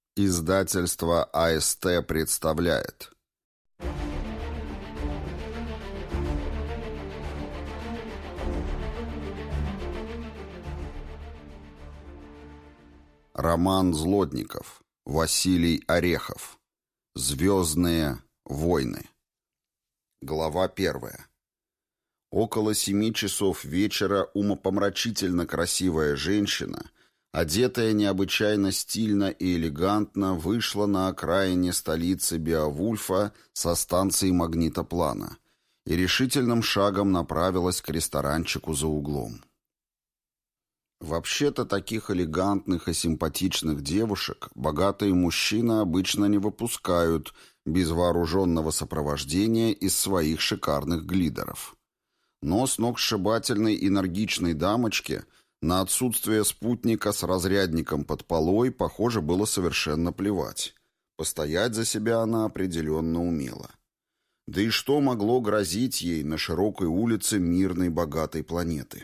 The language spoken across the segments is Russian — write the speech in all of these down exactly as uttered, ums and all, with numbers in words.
Издательство А Эс Тэ представляет. Роман Злотников. Василий Орехов. Звездные войны. Глава первая. Около семи часов вечера умопомрачительно красивая женщина, одетая необычайно стильно и элегантно, вышла на окраине столицы Беовульфа со станции магнитоплана и решительным шагом направилась к ресторанчику за углом. Вообще-то таких элегантных и симпатичных девушек богатые мужчины обычно не выпускают без вооруженного сопровождения из своих шикарных глидеров. Но сногсшибательной энергичной дамочке на отсутствие спутника с разрядником под полой, похоже, было совершенно плевать. Постоять за себя она определенно умела. Да и что могло грозить ей на широкой улице мирной богатой планеты?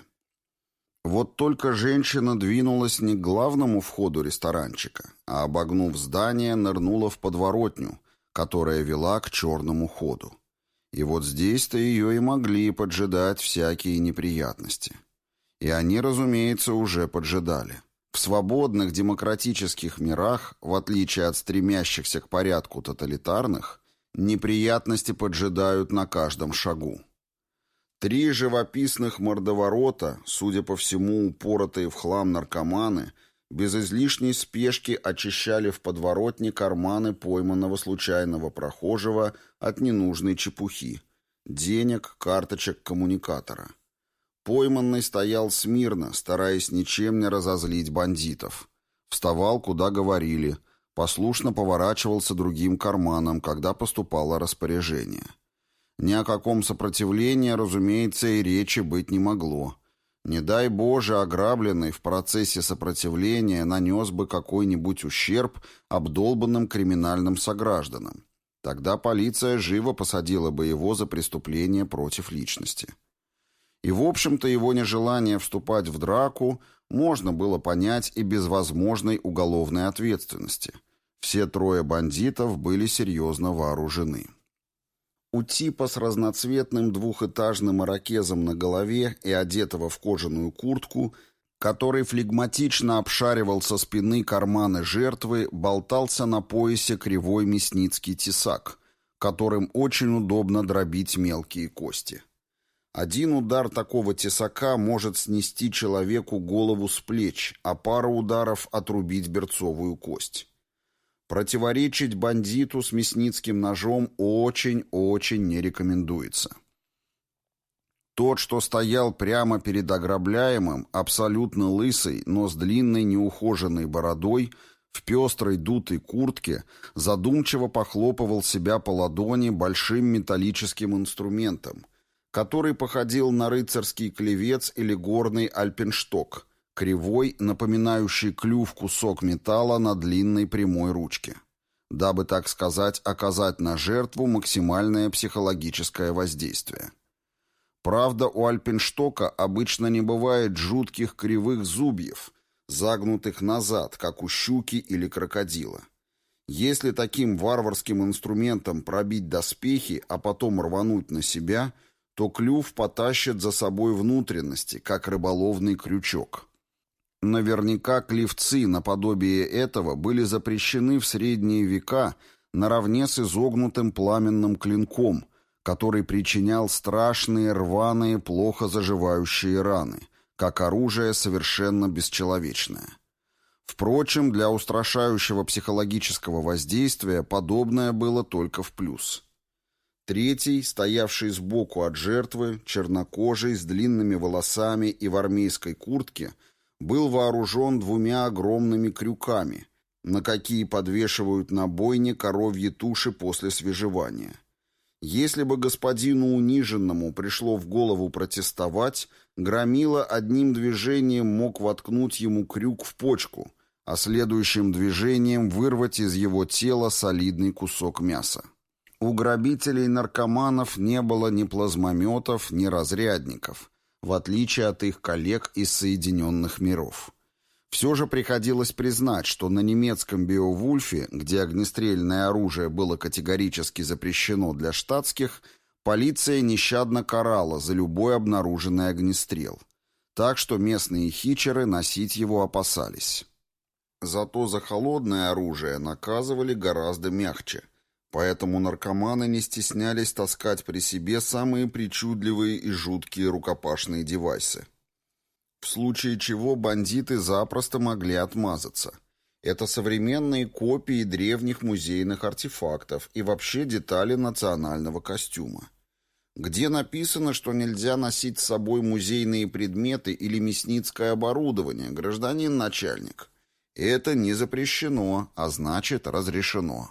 Вот только женщина двинулась не к главному входу ресторанчика, а, обогнув здание, нырнула в подворотню, которая вела к черному ходу. И вот здесь-то ее и могли поджидать всякие неприятности. И они, разумеется, уже поджидали. В свободных демократических мирах, в отличие от стремящихся к порядку тоталитарных, неприятности поджидают на каждом шагу. Три живописных мордоворота, судя по всему упоротые в хлам наркоманы, без излишней спешки очищали в подворотне карманы пойманного случайного прохожего от ненужной чепухи – денег, карточек, коммуникатора. Пойманный стоял смирно, стараясь ничем не разозлить бандитов. Вставал, куда говорили, послушно поворачивался другим карманом, когда поступало распоряжение. Ни о каком сопротивлении, разумеется, и речи быть не могло. Не дай Боже, ограбленный в процессе сопротивления нанес бы какой-нибудь ущерб обдолбанным криминальным согражданам. Тогда полиция живо посадила бы его за преступление против личности. И, в общем-то, его нежелание вступать в драку можно было понять и без возможной уголовной ответственности. Все трое бандитов были серьезно вооружены. У типа с разноцветным двухэтажным ирокезом на голове и одетого в кожаную куртку, который флегматично обшаривал со спины карманы жертвы, болтался на поясе кривой мясницкий тесак, которым очень удобно дробить мелкие кости. Один удар такого тесака может снести человеку голову с плеч, а пара ударов отрубить берцовую кость. Противоречить бандиту с мясницким ножом очень-очень не рекомендуется. Тот, что стоял прямо перед ограбляемым, абсолютно лысый, но с длинной неухоженной бородой, в пестрой дутой куртке, задумчиво похлопывал себя по ладони большим металлическим инструментом, который походил на рыцарский клевец или горный альпеншток, кривой, напоминающий клюв кусок металла на длинной прямой ручке, дабы, так сказать, оказать на жертву максимальное психологическое воздействие. Правда, у альпенштока обычно не бывает жутких кривых зубьев, загнутых назад, как у щуки или крокодила. Если таким варварским инструментом пробить доспехи, а потом рвануть на себя, то клюв потащит за собой внутренности, как рыболовный крючок. Наверняка клевцы наподобие этого были запрещены в средние века наравне с изогнутым пламенным клинком, который причинял страшные рваные, плохо заживающие раны, как оружие совершенно бесчеловечное. Впрочем, для устрашающего психологического воздействия подобное было только в плюс. Третий, стоявший сбоку от жертвы, чернокожий, с длинными волосами и в армейской куртке, был вооружен двумя огромными крюками, на какие подвешивают на бойне коровьи туши после свежевания. Если бы господину униженному пришло в голову протестовать, громила одним движением мог воткнуть ему крюк в почку, а следующим движением вырвать из его тела солидный кусок мяса. У грабителей-наркоманов не было ни плазмометов, ни разрядников, в отличие от их коллег из Соединенных миров. Все же приходилось признать, что на немецком Беовульфе, где огнестрельное оружие было категорически запрещено для штатских, полиция нещадно карала за любой обнаруженный огнестрел. Так что местные хичеры носить его опасались. Зато за холодное оружие наказывали гораздо мягче, поэтому наркоманы не стеснялись таскать при себе самые причудливые и жуткие рукопашные девайсы. В случае чего бандиты запросто могли отмазаться. Это современные копии древних музейных артефактов и вообще детали национального костюма. Где написано, что нельзя носить с собой музейные предметы или мясницкое оборудование, гражданин начальник? Это не запрещено, а значит разрешено.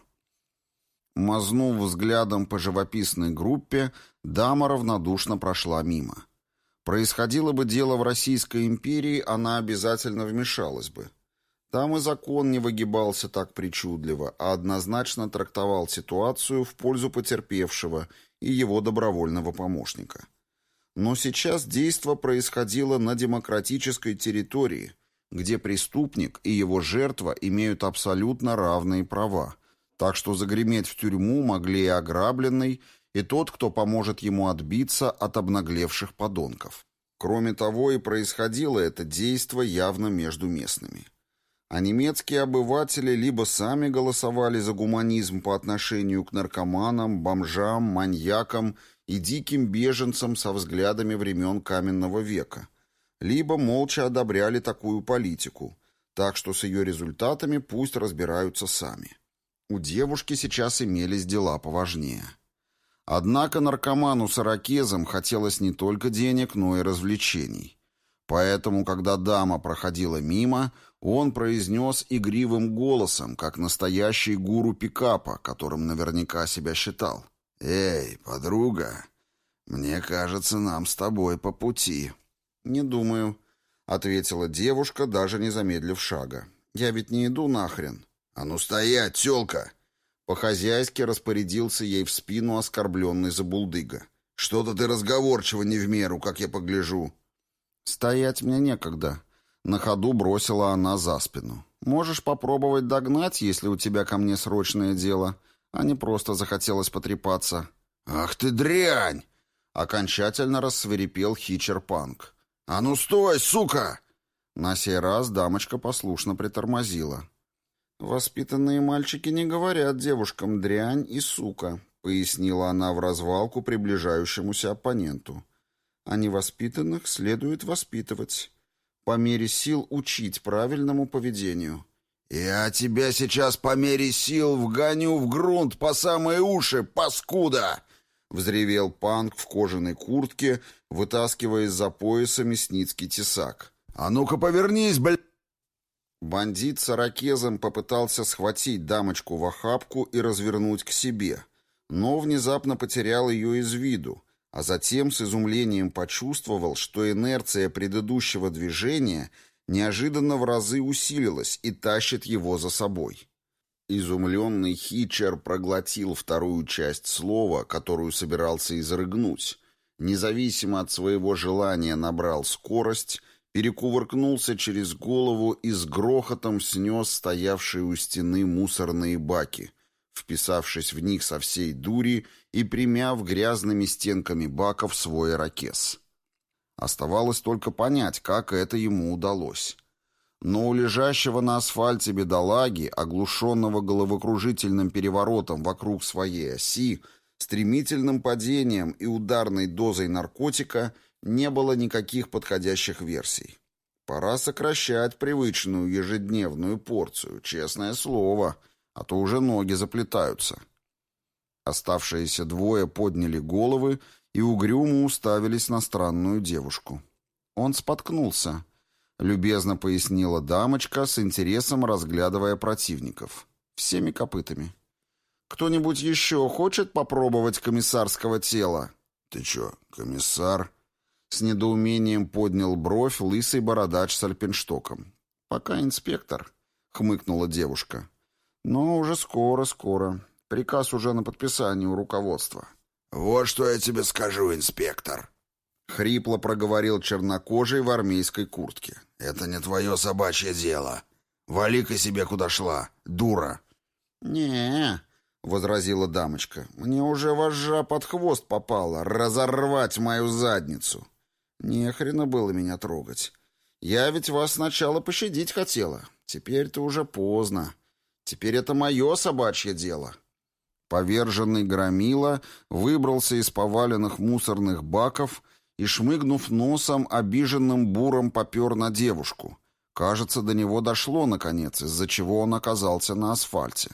Мазнув взглядом по живописной группе, дама равнодушно прошла мимо. Происходило бы дело в Российской империи, она обязательно вмешалась бы. Там и закон не выгибался так причудливо, а однозначно трактовал ситуацию в пользу потерпевшего и его добровольного помощника. Но сейчас действо происходило на демократической территории, где преступник и его жертва имеют абсолютно равные права, так что загреметь в тюрьму могли и ограбленный, и тот, кто поможет ему отбиться от обнаглевших подонков. Кроме того, и происходило это действо явно между местными. А немецкие обыватели либо сами голосовали за гуманизм по отношению к наркоманам, бомжам, маньякам и диким беженцам со взглядами времен каменного века, либо молча одобряли такую политику, так что с ее результатами пусть разбираются сами. У девушки сейчас имелись дела поважнее. Однако наркоману с ирокезом хотелось не только денег, но и развлечений. Поэтому, когда дама проходила мимо, он произнес игривым голосом, как настоящий гуру пикапа, которым наверняка себя считал. «Эй, подруга, мне кажется, нам с тобой по пути». «Не думаю», — ответила девушка, даже не замедлив шага. «Я ведь не иду нахрен». «А ну стоять, тёлка!» По-хозяйски распорядился ей в спину оскорбленный забулдыга. «Что-то ты разговорчиво не в меру, как я погляжу». «Стоять мне некогда», — на ходу бросила она за спину. «Можешь попробовать догнать, если у тебя ко мне срочное дело, а не просто захотелось потрепаться». «Ах ты дрянь!» — окончательно рассвирепел Хичер-панк. «А ну стой, сука!» На сей раз дамочка послушно притормозила. «Воспитанные мальчики не говорят девушкам «дрянь» и «сука», — пояснила она в развалку приближающемуся оппоненту. «А невоспитанных следует воспитывать. По мере сил учить правильному поведению». «Я тебя сейчас по мере сил вгоню в грунт по самые уши, паскуда!» — взревел панк в кожаной куртке, вытаскивая из-за пояса мясницкий тесак. «А ну-ка повернись, блядь!» Бандит с ирокезом попытался схватить дамочку в охапку и развернуть к себе, но внезапно потерял ее из виду, а затем с изумлением почувствовал, что инерция предыдущего движения неожиданно в разы усилилась и тащит его за собой. Изумленный Хичер проглотил вторую часть слова, которую собирался изрыгнуть, независимо от своего желания набрал скорость, перекувыркнулся через голову и с грохотом снес стоявшие у стены мусорные баки, вписавшись в них со всей дури и примяв грязными стенками баков свой ирокез. Оставалось только понять, как это ему удалось. Но у лежащего на асфальте бедолаги, оглушенного головокружительным переворотом вокруг своей оси, стремительным падением и ударной дозой наркотика, не было никаких подходящих версий. Пора сокращать привычную ежедневную порцию, честное слово, а то уже ноги заплетаются. Оставшиеся двое подняли головы и угрюмо уставились на странную девушку. Он споткнулся, любезно пояснила дамочка, с интересом разглядывая противников. Всеми копытами. «Кто-нибудь еще хочет попробовать комиссарского тела?» «Ты че, комиссар?» С недоумением поднял бровь лысый бородач с альпинштоком. «Пока инспектор», — хмыкнула девушка. «Но уже скоро, скоро. Приказ уже на подписании у руководства». «Вот что я тебе скажу, инспектор», — хрипло проговорил чернокожий в армейской куртке. «Это не твое собачье дело. Вали-ка себе куда шла, дура!» «Не-е-е», возразила дамочка, — «мне уже вожжа под хвост попала, разорвать мою задницу. Не хрена было меня трогать. Я ведь вас сначала пощадить хотела. Теперь-то уже поздно. Теперь это мое собачье дело». Поверженный громила выбрался из поваленных мусорных баков и, шмыгнув носом, обиженным буром попер на девушку. Кажется, до него дошло, наконец, из-за чего он оказался на асфальте.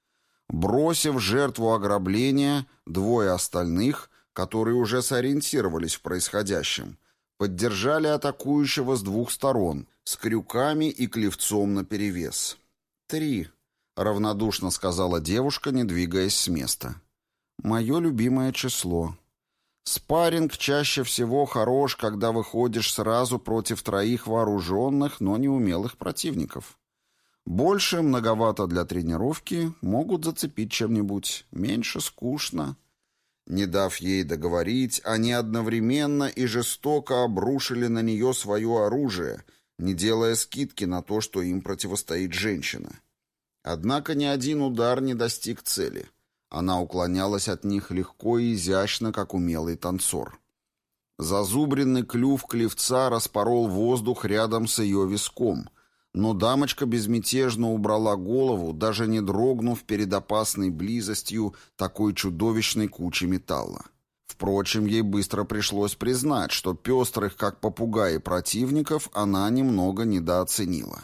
Бросив жертву ограбления, двое остальных, которые уже сориентировались в происходящем, поддержали атакующего с двух сторон, с крюками и клевцом наперевес. «Три», — равнодушно сказала девушка, не двигаясь с места. «Мое любимое число. Спарринг чаще всего хорош, когда выходишь сразу против троих вооруженных, но неумелых противников. Больше многовато для тренировки, могут зацепить чем-нибудь, меньше скучно». Не дав ей договорить, они одновременно и жестоко обрушили на нее свое оружие, не делая скидки на то, что им противостоит женщина. Однако ни один удар не достиг цели. Она уклонялась от них легко и изящно, как умелый танцор. Зазубренный клюв клевца распорол воздух рядом с ее виском, но дамочка безмятежно убрала голову, даже не дрогнув перед опасной близостью такой чудовищной кучи металла. Впрочем, ей быстро пришлось признать, что пестрых, как попугаи, противников она немного недооценила.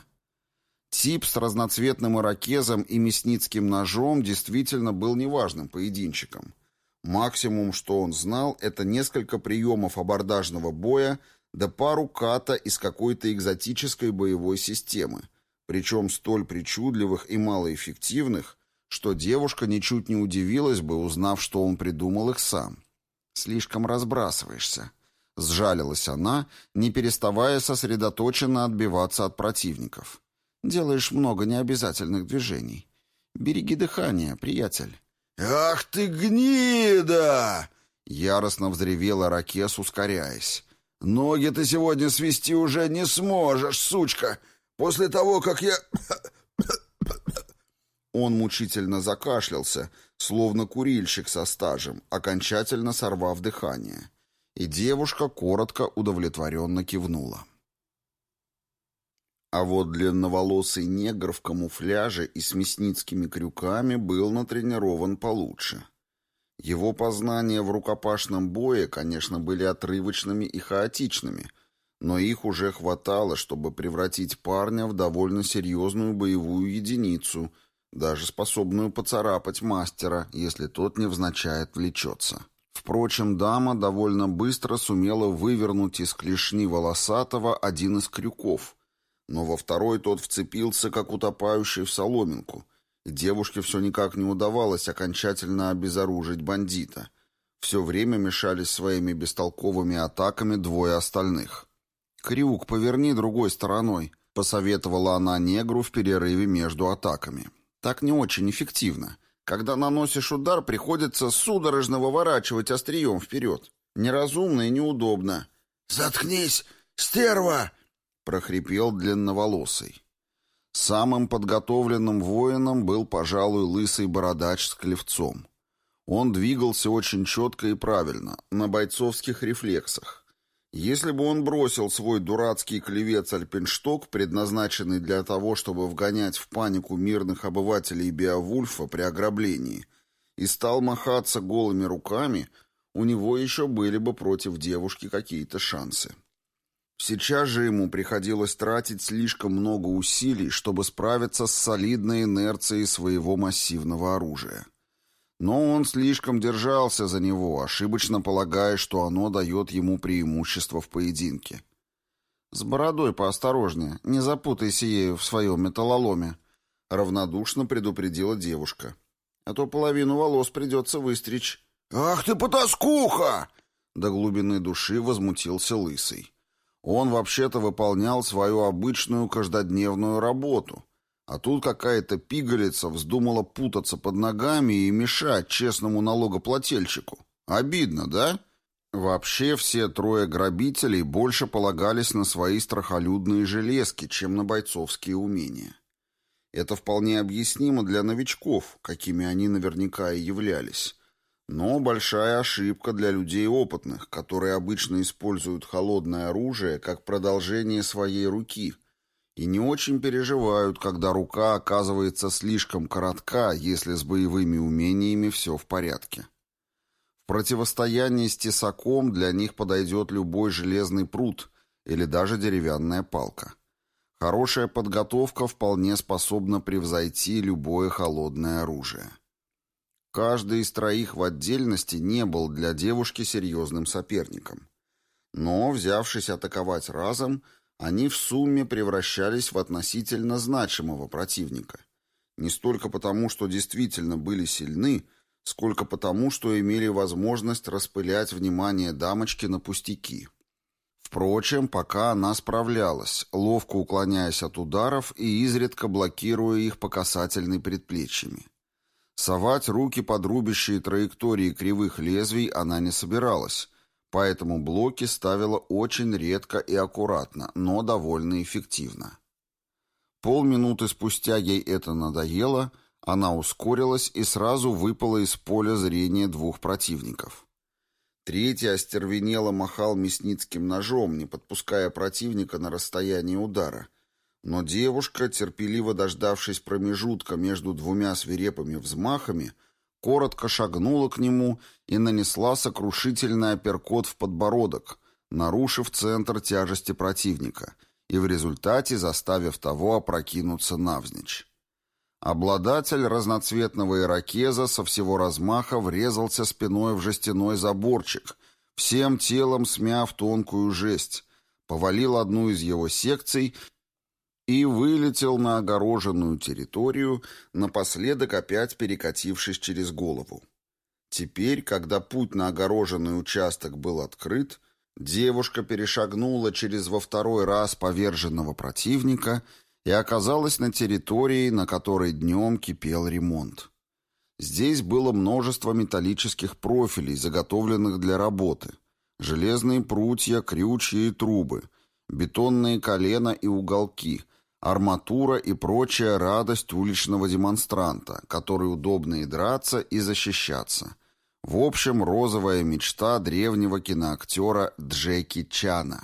Тип с разноцветным ирокезом и мясницким ножом действительно был неважным поединчиком. Максимум, что он знал, это несколько приемов абордажного боя да пару ката из какой-то экзотической боевой системы, причем столь причудливых и малоэффективных, что девушка ничуть не удивилась бы, узнав, что он придумал их сам. «Слишком разбрасываешься», — сжалилась она, не переставая сосредоточенно отбиваться от противников. «Делаешь много необязательных движений. Береги дыхание, приятель». «Ах ты гнида!» — яростно взревела Ракес, ускоряясь. «Ноги ты сегодня свести уже не сможешь, сучка, после того, как я...» Он мучительно закашлялся, словно курильщик со стажем, окончательно сорвав дыхание. И девушка коротко удовлетворенно кивнула. А вот длинноволосый негр в камуфляже и с мясницкими крюками был натренирован получше. Его познания в рукопашном бое, конечно, были отрывочными и хаотичными, но их уже хватало, чтобы превратить парня в довольно серьезную боевую единицу, даже способную поцарапать мастера, если тот невзначай отвлечется. Впрочем, дама довольно быстро сумела вывернуть из клешни волосатого один из крюков, но во второй тот вцепился, как утопающий в соломинку, и девушке все никак не удавалось окончательно обезоружить бандита. Все время мешались своими бестолковыми атаками двое остальных. «Крюк, поверни другой стороной», — посоветовала она негру в перерыве между атаками. «Так не очень эффективно. Когда наносишь удар, приходится судорожно выворачивать острием вперед. Неразумно и неудобно». «Заткнись, стерва!» — прохрипел длинноволосый. Самым подготовленным воином был, пожалуй, лысый бородач с клевцом. Он двигался очень четко и правильно, на бойцовских рефлексах. Если бы он бросил свой дурацкий клевец-альпиншток, предназначенный для того, чтобы вгонять в панику мирных обывателей Беовульфа при ограблении, и стал махаться голыми руками, у него еще были бы против девушки какие-то шансы. Сейчас же ему приходилось тратить слишком много усилий, чтобы справиться с солидной инерцией своего массивного оружия. Но он слишком держался за него, ошибочно полагая, что оно дает ему преимущество в поединке. «С бородой поосторожнее, не запутайся ею в своем металлоломе», — равнодушно предупредила девушка. «А то половину волос придется выстричь». «Ах ты потаскуха!» — до глубины души возмутился лысый. Он вообще-то выполнял свою обычную каждодневную работу, а тут какая-то пигалица вздумала путаться под ногами и мешать честному налогоплательщику. Обидно, да? Вообще все трое грабителей больше полагались на свои страхолюдные железки, чем на бойцовские умения. Это вполне объяснимо для новичков, какими они наверняка и являлись. Но большая ошибка для людей опытных, которые обычно используют холодное оружие как продолжение своей руки и не очень переживают, когда рука оказывается слишком коротка, если с боевыми умениями все в порядке. В противостоянии с тесаком для них подойдет любой железный прут или даже деревянная палка. Хорошая подготовка вполне способна превзойти любое холодное оружие. Каждый из троих в отдельности не был для девушки серьезным соперником. Но, взявшись атаковать разом, они в сумме превращались в относительно значимого противника. Не столько потому, что действительно были сильны, сколько потому, что имели возможность распылять внимание дамочки на пустяки. Впрочем, пока она справлялась, ловко уклоняясь от ударов и изредка блокируя их по касательной предплечьями. Совать руки под рубящие траектории кривых лезвий она не собиралась, поэтому блоки ставила очень редко и аккуратно, но довольно эффективно. Полминуты спустя ей это надоело, она ускорилась и сразу выпала из поля зрения двух противников. Третий остервенело махал мясницким ножом, не подпуская противника на расстояние удара. Но девушка, терпеливо дождавшись промежутка между двумя свирепыми взмахами, коротко шагнула к нему и нанесла сокрушительный апперкот в подбородок, нарушив центр тяжести противника и в результате заставив того опрокинуться навзничь. Обладатель разноцветного ирокеза со всего размаха врезался спиной в жестяной заборчик, всем телом смяв тонкую жесть, повалил одну из его секций и вылетел на огороженную территорию, напоследок опять перекатившись через голову. Теперь, когда путь на огороженный участок был открыт, девушка перешагнула через во второй раз поверженного противника и оказалась на территории, на которой днем кипел ремонт. Здесь было множество металлических профилей, заготовленных для работы, железные прутья, крючья и трубы, бетонные колена и уголки, арматура и прочая радость уличного демонстранта, который удобно и драться, и защищаться. В общем, розовая мечта древнего киноактера Джеки Чана.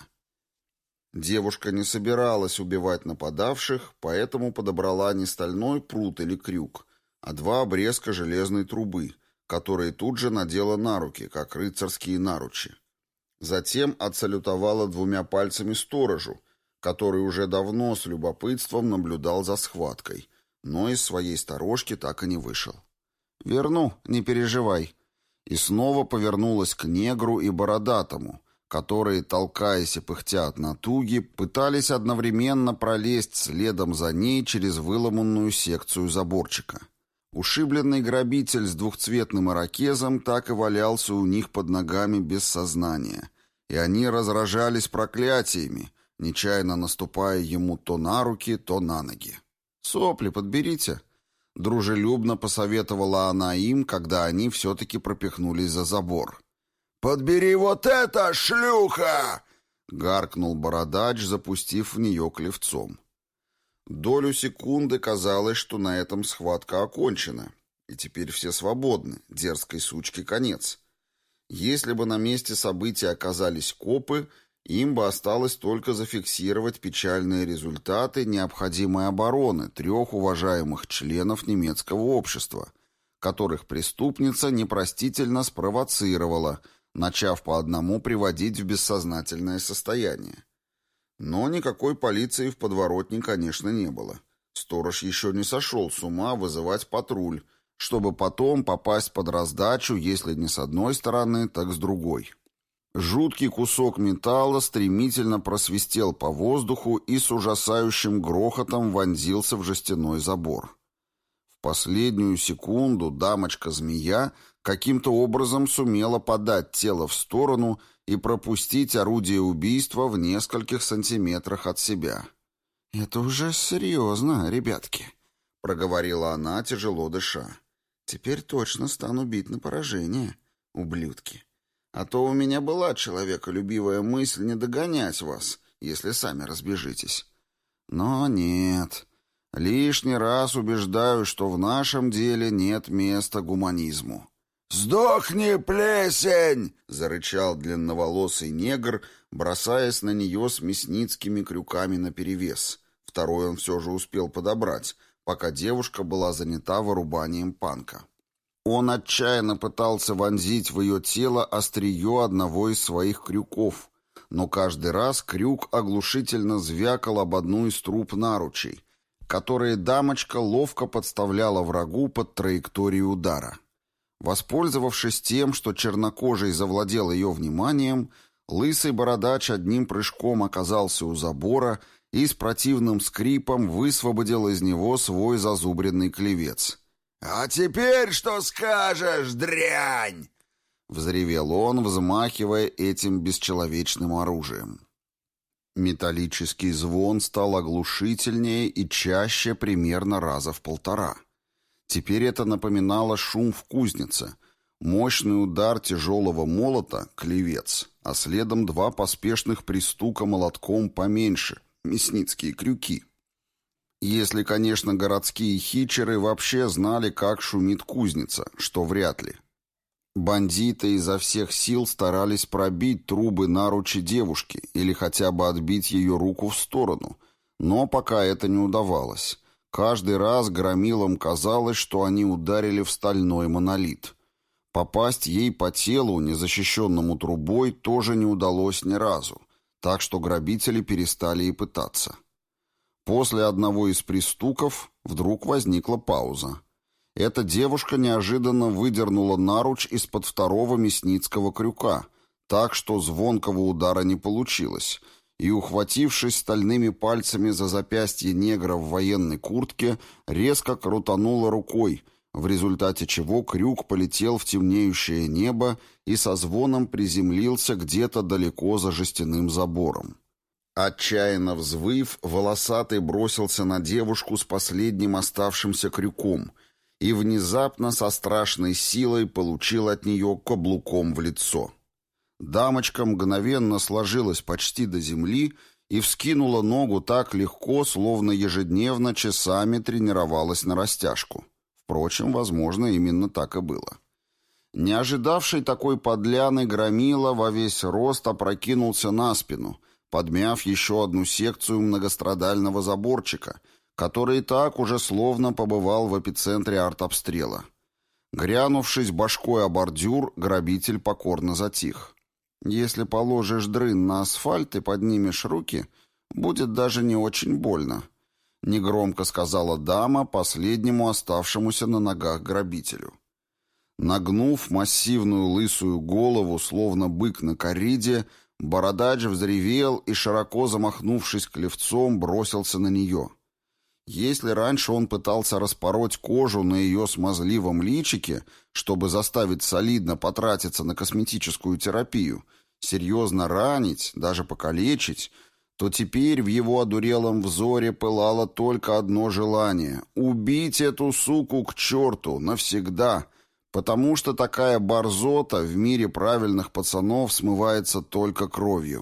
Девушка не собиралась убивать нападавших, поэтому подобрала не стальной прут или крюк, а два обрезка железной трубы, которые тут же надела на руки, как рыцарские наручи. Затем отсалютовала двумя пальцами сторожу, который уже давно с любопытством наблюдал за схваткой, но из своей сторожки так и не вышел. «Верну, не переживай». И снова повернулась к негру и бородатому, которые, толкаясь и пыхтя от натуги, пытались одновременно пролезть следом за ней через выломанную секцию заборчика. Ушибленный грабитель с двухцветным ирокезом так и валялся у них под ногами без сознания, и они разражались проклятиями, нечаянно наступая ему то на руки, то на ноги. «Сопли подберите», — дружелюбно посоветовала она им, когда они все-таки пропихнулись за забор. «Подбери вот это, шлюха!» — гаркнул бородач, запустив в нее клевцом. Долю секунды казалось, что на этом схватка окончена, и теперь все свободны, дерзкой сучке конец. Если бы на месте событий оказались копы, им бы осталось только зафиксировать печальные результаты необходимой обороны трех уважаемых членов немецкого общества, которых преступница непростительно спровоцировала, начав по одному приводить в бессознательное состояние. Но никакой полиции в подворотне, конечно, не было. Сторож еще не сошел с ума вызывать патруль, чтобы потом попасть под раздачу, если не с одной стороны, так с другой. Жуткий кусок металла стремительно просвистел по воздуху и с ужасающим грохотом вонзился в жестяной забор. В последнюю секунду дамочка-змея каким-то образом сумела подать тело в сторону и пропустить орудие убийства в нескольких сантиметрах от себя. «Это уже серьезно, ребятки», — проговорила она, тяжело дыша. «Теперь точно стану бить на поражение, ублюдки. А то у меня была человеколюбивая мысль не догонять вас, если сами разбежитесь. Но нет. Лишний раз убеждаюсь, что в нашем деле нет места гуманизму». «Сдохни, плесень!» — зарычал длинноволосый негр, бросаясь на нее с мясницкими крюками наперевес. Второй он все же успел подобрать, пока девушка была занята вырубанием панка. Он отчаянно пытался вонзить в ее тело острие одного из своих крюков, но каждый раз крюк оглушительно звякал об одну из труб наручей, которые дамочка ловко подставляла врагу под траекторию удара. Воспользовавшись тем, что чернокожий завладел ее вниманием, лысый бородач одним прыжком оказался у забора и с противным скрипом высвободил из него свой зазубренный клевец. «А теперь что скажешь, дрянь?» — взревел он, взмахивая этим бесчеловечным оружием. Металлический звон стал оглушительнее и чаще примерно раза в полтора. Теперь это напоминало шум в кузнице, мощный удар тяжелого молота — клевец, а следом два поспешных пристука молотком поменьше — мясницкие крюки. Если, конечно, городские хичеры вообще знали, как шумит кузница, что вряд ли. Бандиты изо всех сил старались пробить трубы наручи девушки или хотя бы отбить ее руку в сторону, но пока это не удавалось. Каждый раз громилам казалось, что они ударили в стальной монолит. Попасть ей по телу, незащищенному трубой, тоже не удалось ни разу, так что грабители перестали и пытаться. После одного из пристуков вдруг возникла пауза. Эта девушка неожиданно выдернула наруч из-под второго мясницкого крюка, так что звонкого удара не получилось, и, ухватившись стальными пальцами за запястье негра в военной куртке, резко крутанула рукой, в результате чего крюк полетел в темнеющее небо и со звоном приземлился где-то далеко за жестяным забором. Отчаянно взвыв, волосатый бросился на девушку с последним оставшимся крюком и внезапно со страшной силой получил от нее каблуком в лицо. Дамочка мгновенно сложилась почти до земли и вскинула ногу так легко, словно ежедневно часами тренировалась на растяжку. Впрочем, возможно, именно так и было. Не ожидавший такой подляны громила во весь рост опрокинулся на спину, подмяв еще одну секцию многострадального заборчика, который и так уже словно побывал в эпицентре артобстрела. Грянувшись башкой о бордюр, грабитель покорно затих. «Если положишь дрын на асфальт и поднимешь руки, будет даже не очень больно», — негромко сказала дама последнему оставшемуся на ногах грабителю. Нагнув массивную лысую голову, словно бык на кориде, бородач взревел и, широко замахнувшись клевцом, бросился на нее. Если раньше он пытался распороть кожу на ее смазливом личике, чтобы заставить солидно потратиться на косметическую терапию, серьезно ранить, даже покалечить, то теперь в его одурелом взоре пылало только одно желание — убить эту суку к черту навсегда, потому что такая борзота в мире правильных пацанов смывается только кровью.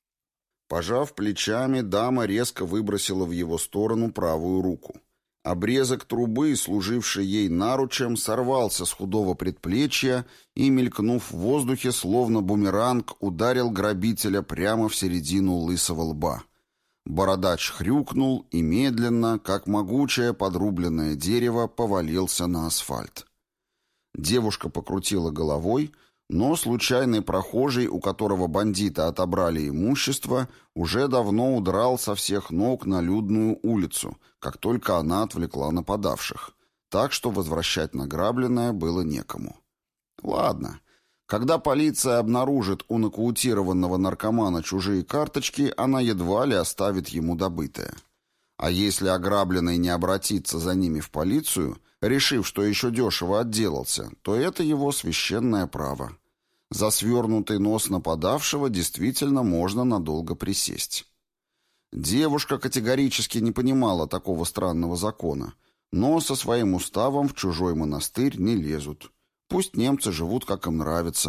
Пожав плечами, дама резко выбросила в его сторону правую руку. Обрезок трубы, служивший ей наручем, сорвался с худого предплечья и, мелькнув в воздухе, словно бумеранг, ударил грабителя прямо в середину лысого лба. Бородач хрюкнул и медленно, как могучее подрубленное дерево, повалился на асфальт. Девушка покрутила головой, но случайный прохожий, у которого бандиты отобрали имущество, уже давно удрал со всех ног на людную улицу, как только она отвлекла нападавших, так что возвращать награбленное было некому. Ладно, когда полиция обнаружит у нокаутированного наркомана чужие карточки, она едва ли оставит ему добытое. А если ограбленный не обратится за ними в полицию, решив, что еще дешево отделался, то это его священное право. За свернутый нос нападавшего действительно можно надолго присесть. Девушка категорически не понимала такого странного закона, но со своим уставом в чужой монастырь не лезут. Пусть немцы живут, как им нравится.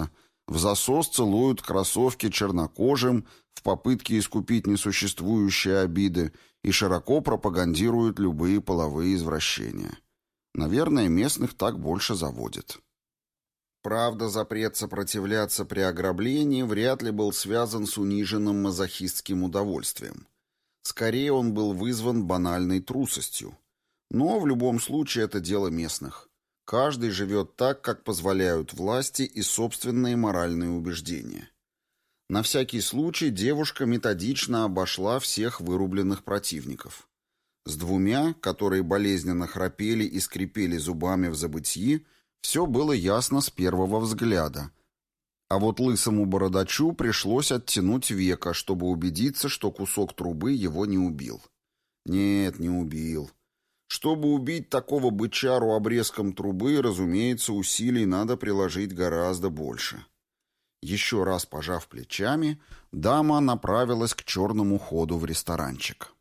В засос целуют кроссовки чернокожим в попытке искупить несуществующие обиды и широко пропагандируют любые половые извращения. Наверное, местных так больше заводит. Правда, запрет сопротивляться при ограблении вряд ли был связан с униженным мазохистским удовольствием. Скорее, он был вызван банальной трусостью. Но в любом случае это дело местных. Каждый живет так, как позволяют власти и собственные моральные убеждения. На всякий случай девушка методично обошла всех вырубленных противников. С двумя, которые болезненно храпели и скрипели зубами в забытьи, все было ясно с первого взгляда. А вот лысому бородачу пришлось оттянуть веко, чтобы убедиться, что кусок трубы его не убил. Нет, не убил. Чтобы убить такого бычару обрезком трубы, разумеется, усилий надо приложить гораздо больше. Еще раз пожав плечами, дама направилась к черному ходу в ресторанчик.